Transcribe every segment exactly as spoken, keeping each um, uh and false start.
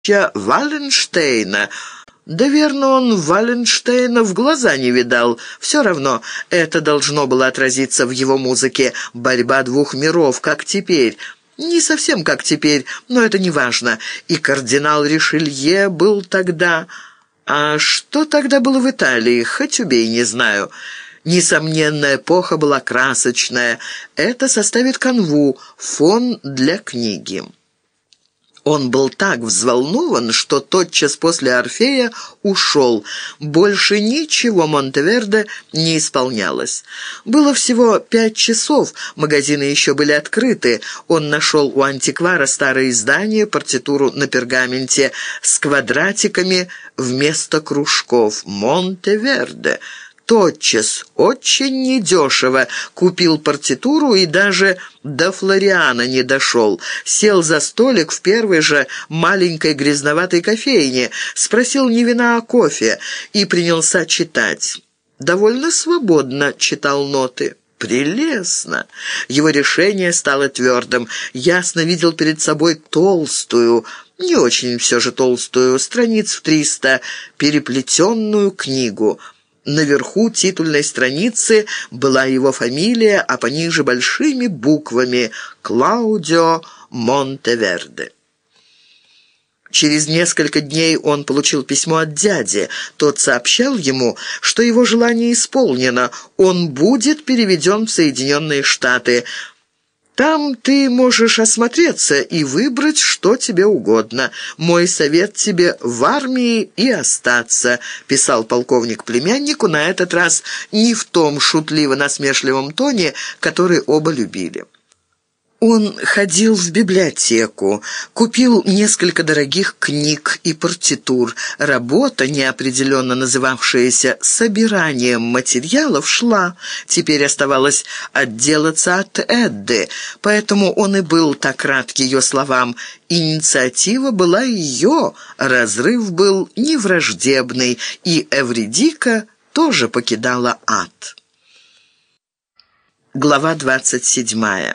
Валенштейна. Да верно, он Валенштейна в глаза не видал. Все равно это должно было отразиться в его музыке. Борьба двух миров, как теперь. Не совсем как теперь, но это не важно. И кардинал Ришелье был тогда... А что тогда было в Италии? Хоть убей, не знаю. Несомненно, эпоха была красочная. Это составит канву, фон для книги. Он был так взволнован, что тотчас после «Орфея» ушел. Больше ничего Монтеверде не исполнялось. Было всего пять часов, магазины еще были открыты. Он нашел у антиквара старое издание, партитуру на пергаменте с квадратиками вместо кружков. Монтеверде. Тотчас, очень недешево, купил партитуру и даже до Флориана не дошел. Сел за столик в первой же маленькой грязноватой кофейне, спросил не вина, а кофе, и принялся читать. Довольно свободно читал ноты. Прелестно! Его решение стало твердым. Ясно видел перед собой толстую, не очень все же толстую, страниц в триста, переплетенную книгу. Наверху титульной страницы была его фамилия, а пониже большими буквами «Клаудио Монтеверде». Через несколько дней он получил письмо от дяди. Тот сообщал ему, что его желание исполнено, он будет переведен в Соединенные Штаты. «Там ты можешь осмотреться и выбрать, что тебе угодно. Мой совет тебе в армии и остаться», — писал полковник племяннику, на этот раз не в том шутливо-насмешливом тоне, который оба любили. Он ходил в библиотеку, купил несколько дорогих книг и партитур. Работа, неопределенно называвшаяся «собиранием материалов», шла. Теперь оставалось отделаться от Эдды, поэтому он и был так рад ее словам. Инициатива была ее, разрыв был невраждебный, и Эвридика тоже покидала ад. Глава двадцать седьмая.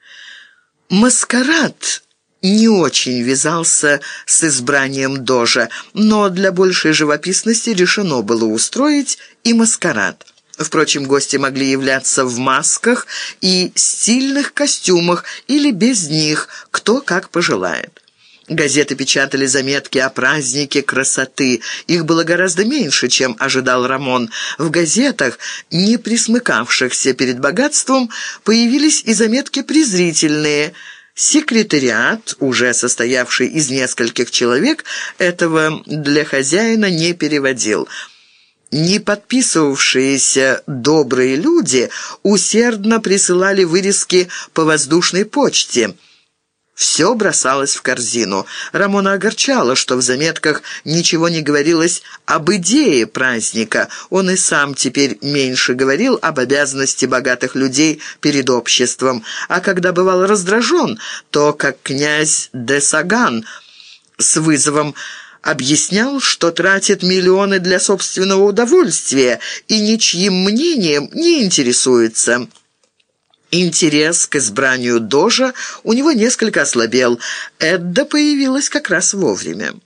Маскарад не очень вязался с избранием Дожа, но для большей живописности решено было устроить и маскарад. Впрочем, гости могли являться в масках и стильных костюмах или без них, кто как пожелает. Газеты печатали заметки о празднике красоты. Их было гораздо меньше, чем ожидал Рамон. В газетах, не присмыкавшихся перед богатством, появились и заметки презрительные. Секретариат, уже состоявший из нескольких человек, этого для хозяина не переводил. Не подписывавшиеся добрые люди усердно присылали вырезки по воздушной почте. Все бросалось в корзину. Рамона огорчало, что в заметках ничего не говорилось об идее праздника. Он и сам теперь меньше говорил об обязанности богатых людей перед обществом. А когда бывал раздражен, то, как князь де Саган, с вызовом объяснял, что тратит миллионы для собственного удовольствия и ничьим мнением не интересуется. Интерес к избранию Дожа у него несколько ослабел. Эдда появилась как раз вовремя.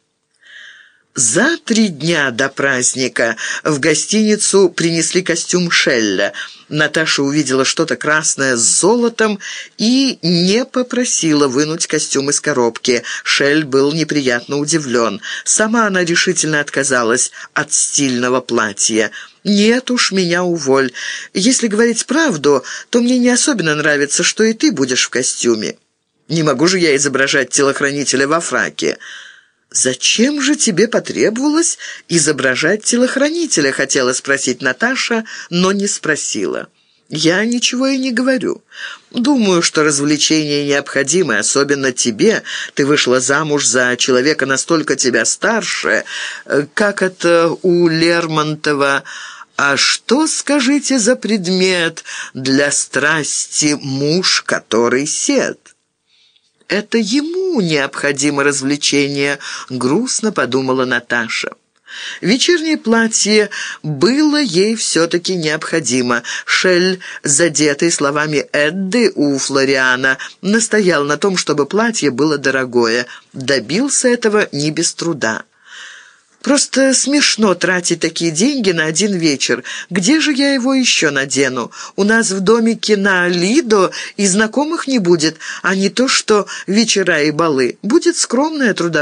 За три дня до праздника в гостиницу принесли костюм Шелля. Наташа увидела что-то красное с золотом и не попросила вынуть костюм из коробки. Шель был неприятно удивлен. Сама она решительно отказалась от стильного платья. «Нет уж, меня уволь. Если говорить правду, то мне не особенно нравится, что и ты будешь в костюме. Не могу же я изображать телохранителя во фраке». «Зачем же тебе потребовалось изображать телохранителя?» — хотела спросить Наташа, но не спросила. «Я ничего и не говорю. Думаю, что развлечение необходимо, особенно тебе. Ты вышла замуж за человека настолько тебя старше, как это у Лермонтова. А что, скажите, за предмет для страсти муж, который сед?» «Это ему необходимо развлечение», — грустно подумала Наташа. Вечернее платье было ей все-таки необходимо. Шель, задетый словами Эдды у Флориана, настоял на том, чтобы платье было дорогое. Добился этого не без труда. «Просто смешно тратить такие деньги на один вечер. Где же я его еще надену? У нас в домике на Лидо и знакомых не будет, а не то что вечера и балы. Будет скромная трудовая